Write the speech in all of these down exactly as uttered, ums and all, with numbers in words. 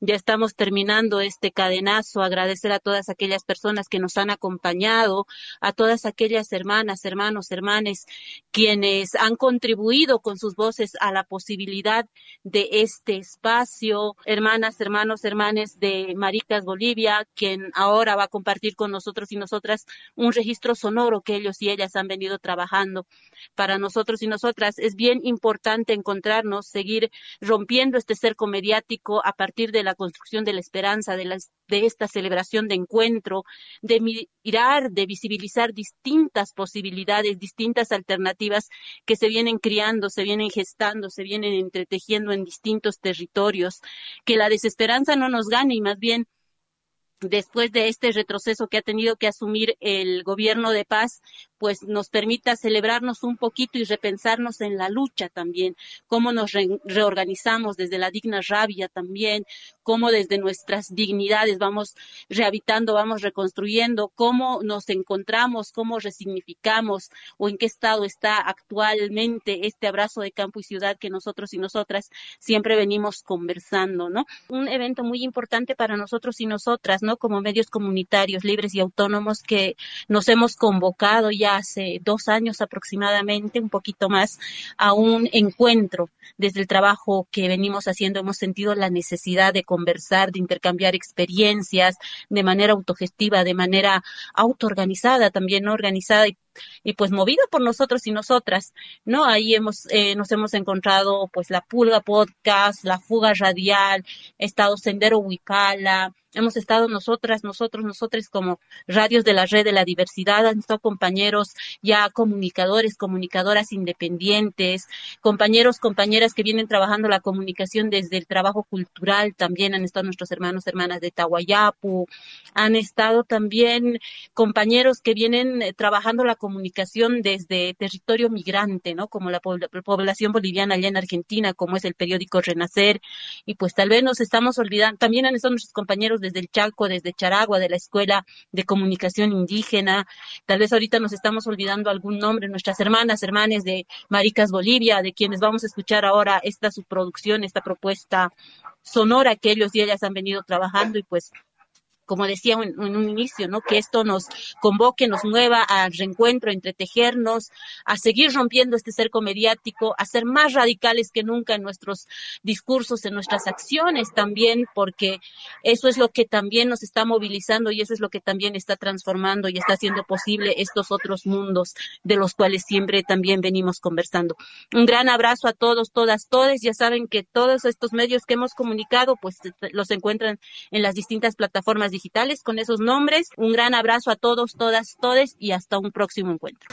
Ya estamos terminando este cadenazo. Agradecer a todas aquellas personas que nos han acompañado, a todas aquellas hermanas, hermanos, hermanes, quienes han contribuido con sus voces a la posibilidad de este espacio. Hermanas, hermanos, hermanes de Maricas Bolivia, quien ahora va a compartir con nosotros y nosotras un registro sonoro que ellos y ellas han venido trabajando. Para nosotros y nosotras es bien importante encontrarnos, seguir rompiendo este cerco mediático a partir de la construcción de la esperanza, de, las, de esta celebración de encuentro, de mirar, de visibilizar distintas posibilidades, distintas alternativas que se vienen criando, se vienen gestando, se vienen entretejiendo en distintos territorios. Que la desesperanza no nos gane y más bien, después de este retroceso que ha tenido que asumir el gobierno de paz, pues nos permita celebrarnos un poquito y repensarnos en la lucha también, cómo nos re reorganizamos desde la digna rabia también, cómo desde nuestras dignidades vamos rehabitando, vamos reconstruyendo, cómo nos encontramos, cómo resignificamos o en qué estado está actualmente este abrazo de campo y ciudad que nosotros y nosotras siempre venimos conversando, ¿no? Un evento muy importante para nosotros y nosotras, ¿no? Como medios comunitarios libres y autónomos que nos hemos convocado ya hace dos años aproximadamente, un poquito más, a un encuentro. Desde el trabajo que venimos haciendo hemos sentido la necesidad de conversar, de intercambiar experiencias de manera autogestiva, de manera autoorganizada, también no organizada y y pues movido por nosotros y nosotras, ¿no? Ahí hemos, eh, nos hemos encontrado pues la Pulga Podcast, la Fuga Radial, ha estado Sendero Huipala, hemos estado nosotras, nosotros, nosotros como radios de la red de la diversidad, han estado compañeros ya comunicadores, comunicadoras independientes, compañeros, compañeras que vienen trabajando la comunicación desde el trabajo cultural, también han estado nuestros hermanos, hermanas de Tahuayapu, han estado también compañeros que vienen eh, trabajando la comunicación desde territorio migrante, ¿no? Como la población boliviana allá en Argentina, como es el periódico Renacer, y pues tal vez nos estamos olvidando, también han estado nuestros compañeros desde el Chalco, desde Charagua, de la Escuela de Comunicación Indígena, tal vez ahorita nos estamos olvidando algún nombre, nuestras hermanas, hermanes de Maricas Bolivia, de quienes vamos a escuchar ahora esta subproducción, esta propuesta sonora que ellos y ellas han venido trabajando y pues como decía en, en un inicio, ¿no? Que esto nos convoque, nos mueva al reencuentro, a entretejernos, a seguir rompiendo este cerco mediático, a ser más radicales que nunca en nuestros discursos, en nuestras acciones también, porque eso es lo que también nos está movilizando y eso es lo que también está transformando y está haciendo posible estos otros mundos de los cuales siempre también venimos conversando. Un gran abrazo a todos, todas, todes. Ya saben que todos estos medios que hemos comunicado, pues los encuentran en las distintas plataformas digitales con esos nombres. Un gran abrazo a todos, todas, todes y hasta un próximo encuentro.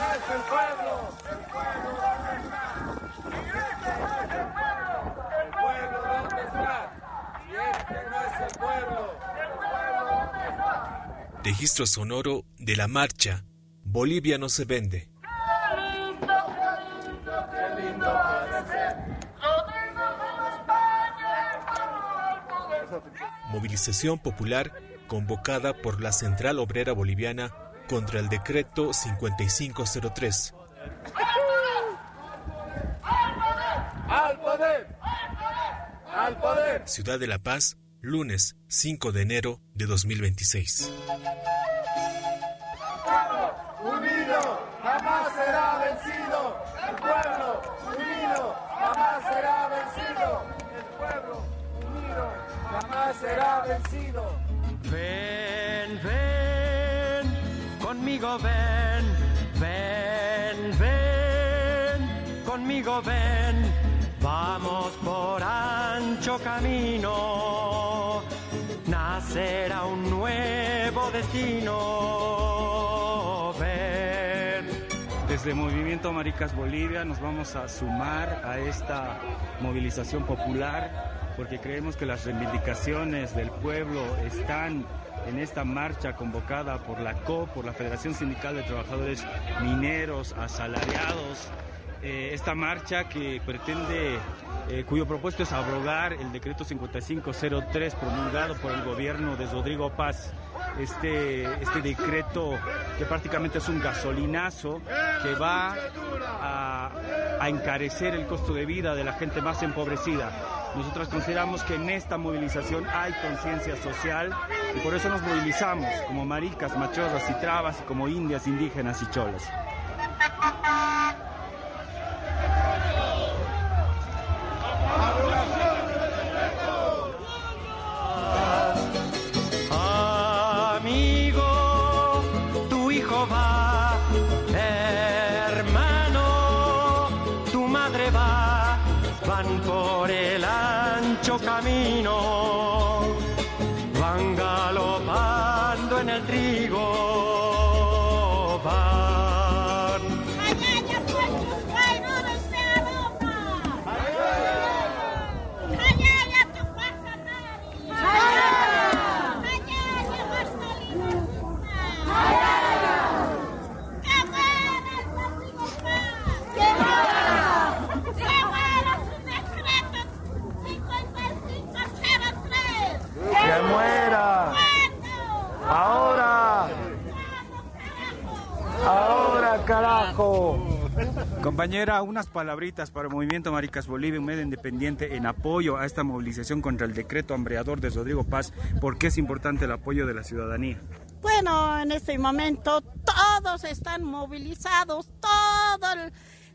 Registro sonoro de la marcha Bolivia no se vende. Movilización popular convocada por la Central Obrera Boliviana contra el decreto cincuenta y cinco cero tres. ¡Al poder! ¡Al poder! Ciudad de La Paz, lunes cinco de enero de dos mil veintiséis. El pueblo unido jamás será vencido. El pueblo unido jamás será vencido. El pueblo unido jamás será vencido. Ven, ven, conmigo ven, ven, ven, conmigo ven, vamos por ancho camino, nacerá un nuevo destino, ven. Desde Movimiento Maricas Bolivia nos vamos a sumar a esta movilización popular porque creemos que las reivindicaciones del pueblo están en esta marcha convocada por la C O P, por la Federación Sindical de Trabajadores Mineros Asalariados. Eh, esta marcha que pretende, eh, cuyo propósito es abrogar el decreto cincuenta y cinco cero tres promulgado por el gobierno de Rodrigo Paz. Este, este decreto que prácticamente es un gasolinazo que va a, a encarecer el costo de vida de la gente más empobrecida. Nosotros consideramos que en esta movilización hay conciencia social y por eso nos movilizamos como maricas, machorras y trabas y como indias, indígenas y cholas. Amigo, tu hijo va, hermano, tu madre va, van por el ancho camino, van galopando en el trigo, van. ¡Allá puestos traidores de Aroma! ¡Allá tu pasanari! ¡Allá Marcelina Zuna! ¡Que muera el Rodrigo Paz! ¡Que muera! ¡Que muera su decreto cincuenta y cinco cero tres! ¡Que muera! ¿Cuándo? ¡Ahora! ¡Ahora, carajo! Compañera, unas palabritas para el Movimiento Maricas Bolivia, un medio independiente en apoyo a esta movilización contra el decreto hambreador de Rodrigo Paz. ¿Por qué es importante el apoyo de la ciudadanía? Bueno, en este momento todos están movilizados, todo el,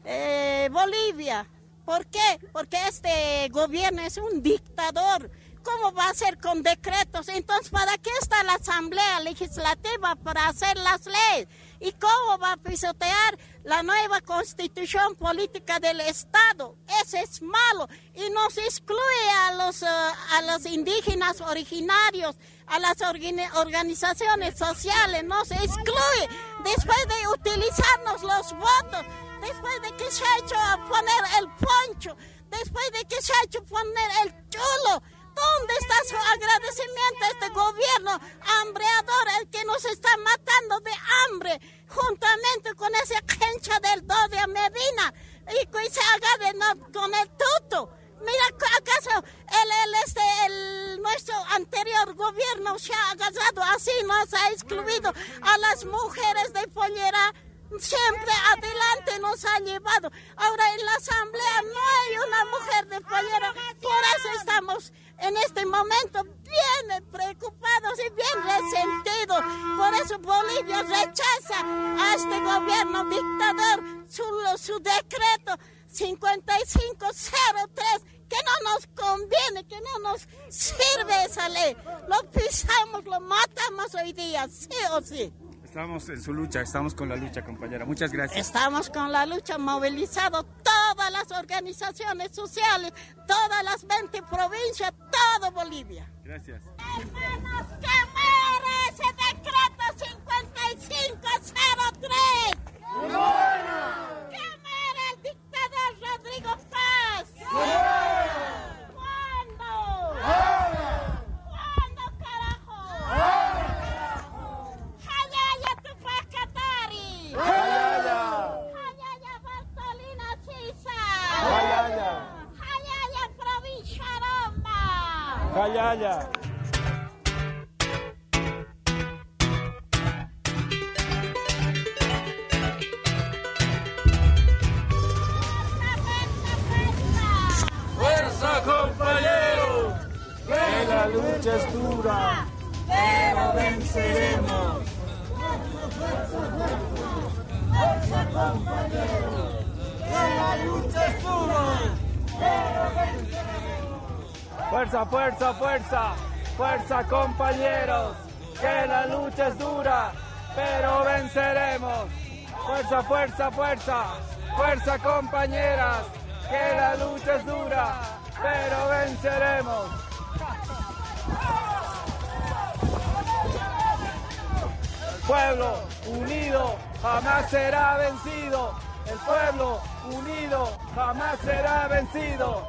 eh, Bolivia. ¿Por qué? Porque este gobierno es un dictador. ¿Cómo va a ser con decretos? Entonces, ¿para qué está la Asamblea Legislativa? Para hacer las leyes. ¿Y cómo va a pisotear la nueva constitución política del Estado? Eso es malo y nos excluye a los, uh, a los indígenas originarios, a las organizaciones sociales, nos excluye después de utilizarnos los votos, después de que se ha hecho poner el poncho, después de que se ha hecho poner el chulo. ¿Dónde está su agradecimiento a este gobierno hambreador, el que nos está matando de hambre, juntamente con esa gencha del dos de Medina, y que se agarre no, con el tuto? Mira, ¿acaso el, el, este, el, nuestro anterior gobierno se ha agarrado así, nos ha excluido a las mujeres de pollera? Siempre adelante nos ha llevado. Ahora en la asamblea no hay una mujer de pollera, por eso estamos en este momento bien preocupados y bien resentidos. Por eso Bolivia rechaza a este gobierno dictador su, su decreto cincuenta y cinco cero tres, que no nos conviene, que no nos sirve esa ley. Lo pisamos, lo matamos hoy día, sí o sí. Estamos en su lucha, estamos con la lucha, compañera. Muchas gracias. Estamos con la lucha, movilizado todas las organizaciones sociales, todas las veinte provincias, todo Bolivia. Gracias. Hermanos, que muera ese decreto cincuenta y cinco cero tres. ¡Que muera! ¡Que muera el dictador Rodrigo Paz! ¡Que muera! ¿Cuándo? ¡Ahora! ¿Cuándo, carajo? ¡Ahora! ¡Hayaya Tupac-Katari! ¡Hayaya! ¡Hayaya Bartolina Sisa! ¡Hayaya! ¡Hayaya Provincia Roma! ¡Hayaya! ¡Fuerza, compañeros! Que la lucha es dura, pero venceremos. ¡Fuerza, compañeros! Que la lucha es dura, pero venceremos. Fuerza, fuerza, fuerza, fuerza, compañeros. Que la lucha es dura, pero venceremos. Fuerza, fuerza, fuerza, fuerza, compañeras. Que la lucha es dura, pero venceremos. El pueblo unido jamás será vencido. El pueblo unido jamás será vencido.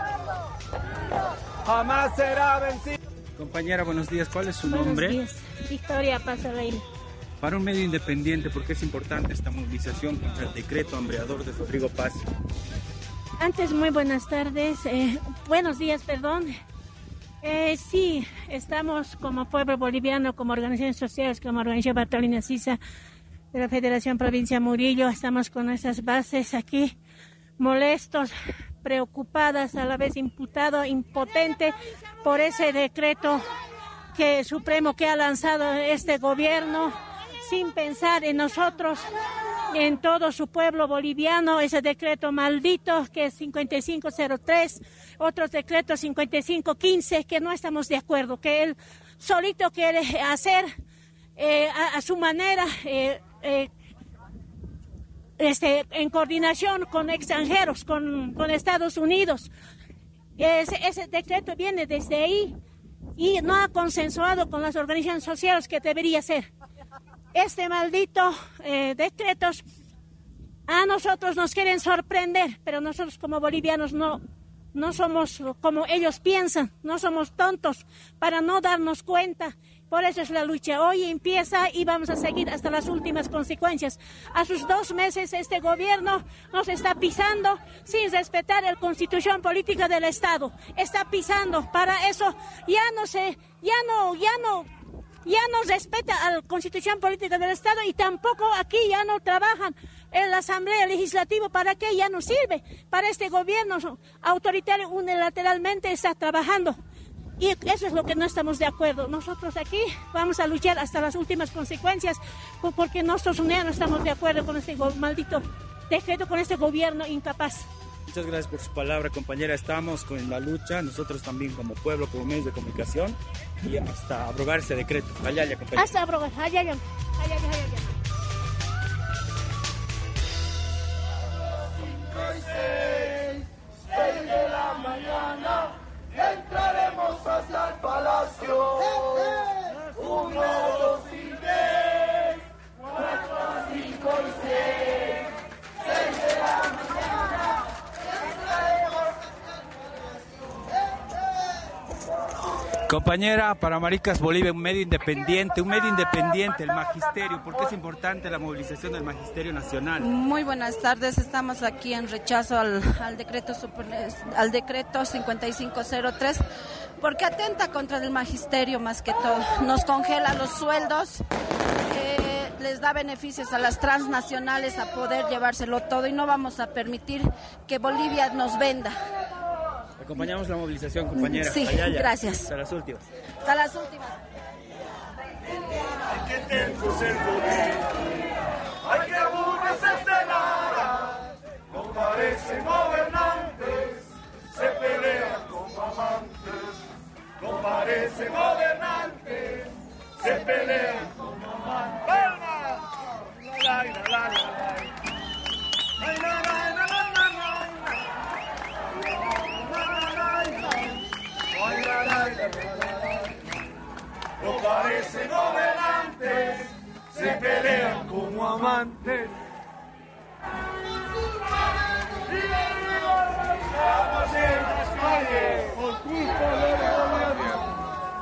Jamás será vencido. Compañera, buenos días. ¿Cuál es su Buenos nombre? días. Victoria Pasarreina. Para un medio independiente, ¿por qué es importante esta movilización contra el decreto hambreador de Rodrigo Paz? Antes, muy buenas tardes. Eh, buenos días, perdón. Eh, sí, estamos como pueblo boliviano, como organizaciones sociales, como organización Bartolina Sisa de la Federación Provincia Murillo, estamos con nuestras bases aquí molestos, preocupadas, a la vez imputado, impotente por ese decreto que supremo que ha lanzado este gobierno sin pensar en nosotros, en todo su pueblo boliviano, ese decreto maldito que es cincuenta y cinco cero tres, otros decretos cincuenta y cinco quince que no estamos de acuerdo, que él solito quiere hacer eh, a, a su manera, eh, eh, este, en coordinación con extranjeros, con, con Estados Unidos. Ese, ese decreto viene desde ahí y no ha consensuado con las organizaciones sociales que debería ser. Este maldito eh, decretos a nosotros nos quieren sorprender, pero nosotros como bolivianos no, no somos como ellos piensan, no somos tontos para no darnos cuenta. Por eso es la lucha. Hoy empieza y vamos a seguir hasta las últimas consecuencias. A sus dos meses este gobierno nos está pisando sin respetar la constitución política del Estado. Está pisando. Para eso ya no se, ya no, ya no, ya no respeta a la constitución política del Estado y tampoco aquí ya no trabajan en la Asamblea Legislativa. ¿Para qué? Ya no sirve. Para este gobierno autoritario unilateralmente está trabajando. Y eso es lo que no estamos de acuerdo. Nosotros aquí vamos a luchar hasta las últimas consecuencias porque nosotros unidos no estamos de acuerdo con este maldito decreto, con este gobierno incapaz. Muchas gracias por su palabra, compañera. Estamos con la lucha, nosotros también como pueblo, como medios de comunicación, y hasta abrogar ese decreto. Allá, allá, compañera. Hasta abrogar, allá, allá, allá, allá, allá. seis de la mañana entraremos hasta el palacio. Uno, dos y tres, cuatro, cinco y seis. Seis de la mañana entraremos hasta el palacio. Compañera, para Maricas Bolivia, un medio independiente, un medio independiente, el magisterio. ¿Por qué es importante la movilización del Magisterio Nacional? Muy buenas tardes, estamos aquí en rechazo al, al decreto super, al decreto cincuenta y cinco cero tres, porque atenta contra el magisterio más que todo. Nos congela los sueldos, eh, les da beneficios a las transnacionales a poder llevárselo todo y no vamos a permitir que Bolivia nos venda. Acompañamos la movilización, compañera. Sí, allá, allá. Gracias. Hasta las últimas. Hasta las últimas. Hay que tempos el poder, hay que burros estelar, no parecen gobernantes, se pelean como amantes, no parecen gobernantes, se pelean como amantes. ¡Palma! La, la, la, la, la. La, la, la, la, la, la. No parecen gobernantes, se pelean como amantes. Estamos en las calles por culpa del gobierno.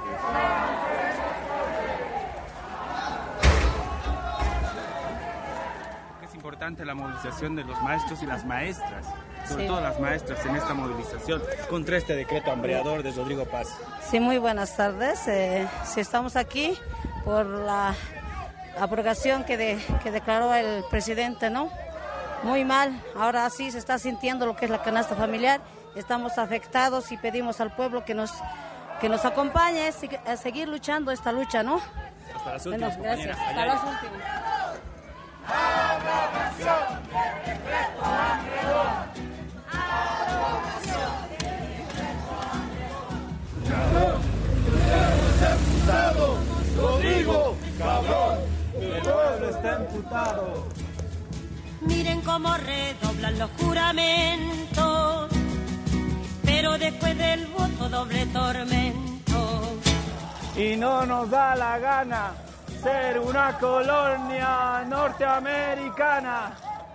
Es importante la movilización de los maestros y las maestras, sobre Sí. todo las maestras en esta movilización contra este decreto hambreador de Rodrigo Paz. Sí, muy buenas tardes. Eh, sí, estamos aquí por la abrogación que, de, que declaró el presidente, ¿no? Muy mal. Ahora sí se está sintiendo lo que es la canasta familiar. Estamos afectados y pedimos al pueblo que nos, que nos acompañe a seguir luchando esta lucha, ¿no? Hasta las últimas, Bueno, gracias. compañeras. Hasta Allá, las allá. últimas. Abrogación del decreto hambreador. Abrogación del decreto hambreador. Cabrón, Rodrigo, cabrón, el pueblo está emputado. Miren cómo redoblan los juramentos, pero después del voto doble tormento. Y no nos da la gana ser una colonia norteamericana.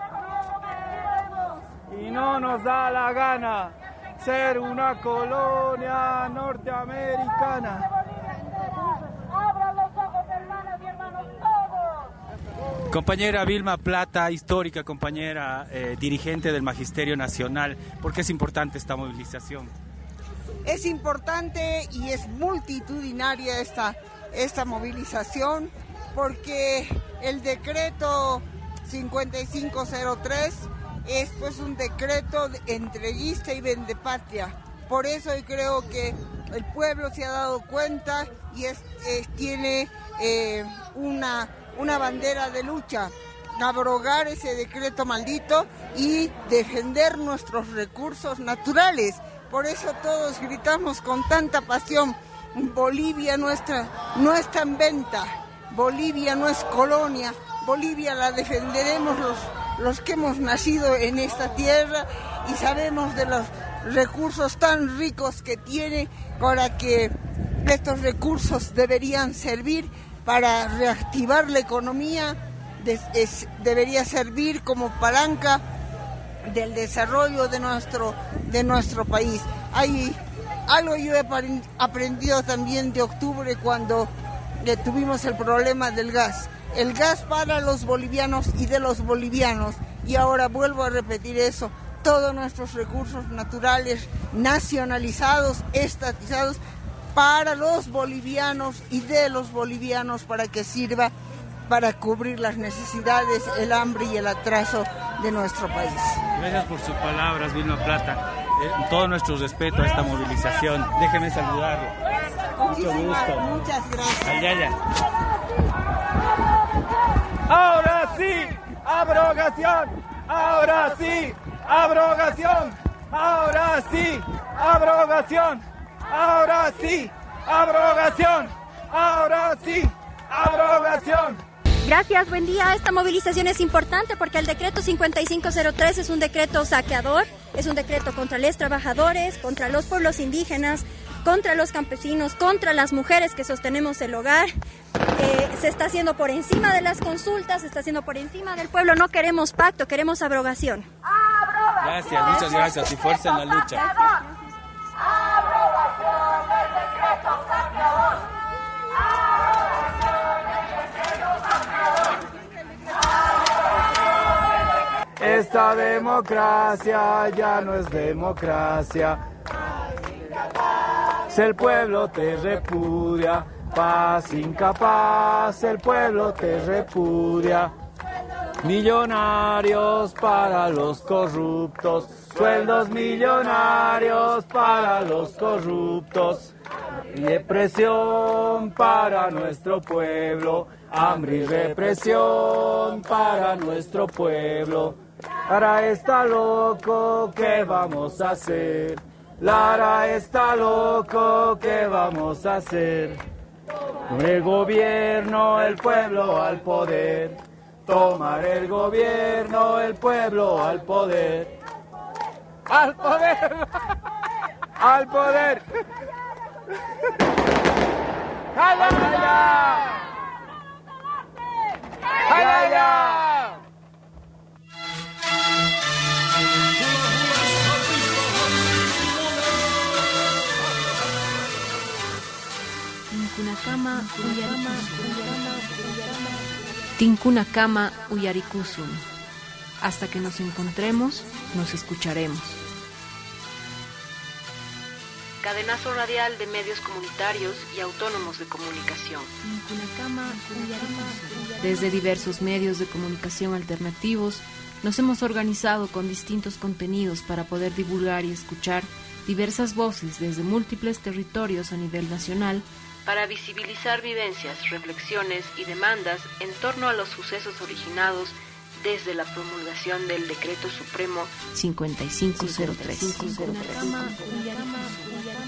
Y no nos da la gana ser una colonia norteamericana. Abran los ojos, hermanas y hermanos, todos. Compañera Vilma Plata, histórica compañera, eh, dirigente del Magisterio Nacional, ¿por qué es importante esta movilización? Es importante y es multitudinaria esta, esta movilización porque el decreto cincuenta y cinco cero tres es pues un decreto entreguista y vendepatria. Por eso yo creo que el pueblo se ha dado cuenta y es, es, tiene eh, una, una bandera de lucha, abrogar ese decreto maldito y defender nuestros recursos naturales. Por eso todos gritamos con tanta pasión, Bolivia nuestra no está en venta, Bolivia no es colonia, Bolivia la defenderemos los, los que hemos nacido en esta tierra y sabemos de los recursos tan ricos que tiene, para que estos recursos deberían servir para reactivar la economía, de, es, debería servir como palanca del desarrollo de nuestro, de nuestro país. Hay algo yo he aprendido también de octubre cuando eh, tuvimos el problema del gas. El gas para los bolivianos y de los bolivianos, y ahora vuelvo a repetir eso, todos nuestros recursos naturales nacionalizados, estatizados, para los bolivianos y de los bolivianos, para que sirva para cubrir las necesidades, el hambre y el atraso de nuestro país. Gracias por sus palabras, Vilma Plata. Eh, todo nuestro respeto a esta movilización. Déjeme saludarlo. Mucho gusto. Muchas gracias. Ayaya. Ahora sí, abrogación. Ahora sí, abrogación. Ahora sí, abrogación. Ahora sí, abrogación. Ahora sí, abrogación. Gracias, buen día. Esta movilización es importante porque el decreto cincuenta y cinco cero tres es un decreto saqueador, es un decreto contra los trabajadores, contra los pueblos indígenas, contra los campesinos, contra las mujeres que sostenemos el hogar. Eh, se está haciendo por encima de las consultas, se está haciendo por encima del pueblo. No queremos pacto, queremos abrogación. Gracias, muchas gracias y fuerza en la lucha. Abrogación del decreto saqueador. Esta democracia ya no es democracia. Si el pueblo te repudia, paz incapaz, el pueblo te repudia. Millonarios para los corruptos, sueldos millonarios para los corruptos. Represión para nuestro pueblo, hambre y represión para nuestro pueblo. Lara está loco, ¿qué vamos a hacer? Lara está loco, ¿qué vamos a hacer? Con el gobierno, el pueblo al poder. Tomar el gobierno, el pueblo al poder. ¡Al poder! ¡Al poder! ¡Jalaya! ¡Jalaya! Tinkunakama Tinkunakama Uyarikusun. Hasta que nos encontremos, nos escucharemos. Cadenazo radial de medios comunitarios y autónomos de comunicación. Desde diversos medios de comunicación alternativos, nos hemos organizado con distintos contenidos para poder divulgar y escuchar diversas voces desde múltiples territorios a nivel nacional, para visibilizar vivencias, reflexiones y demandas en torno a los sucesos originados desde la promulgación del Decreto Supremo cincuenta y cinco cero tres.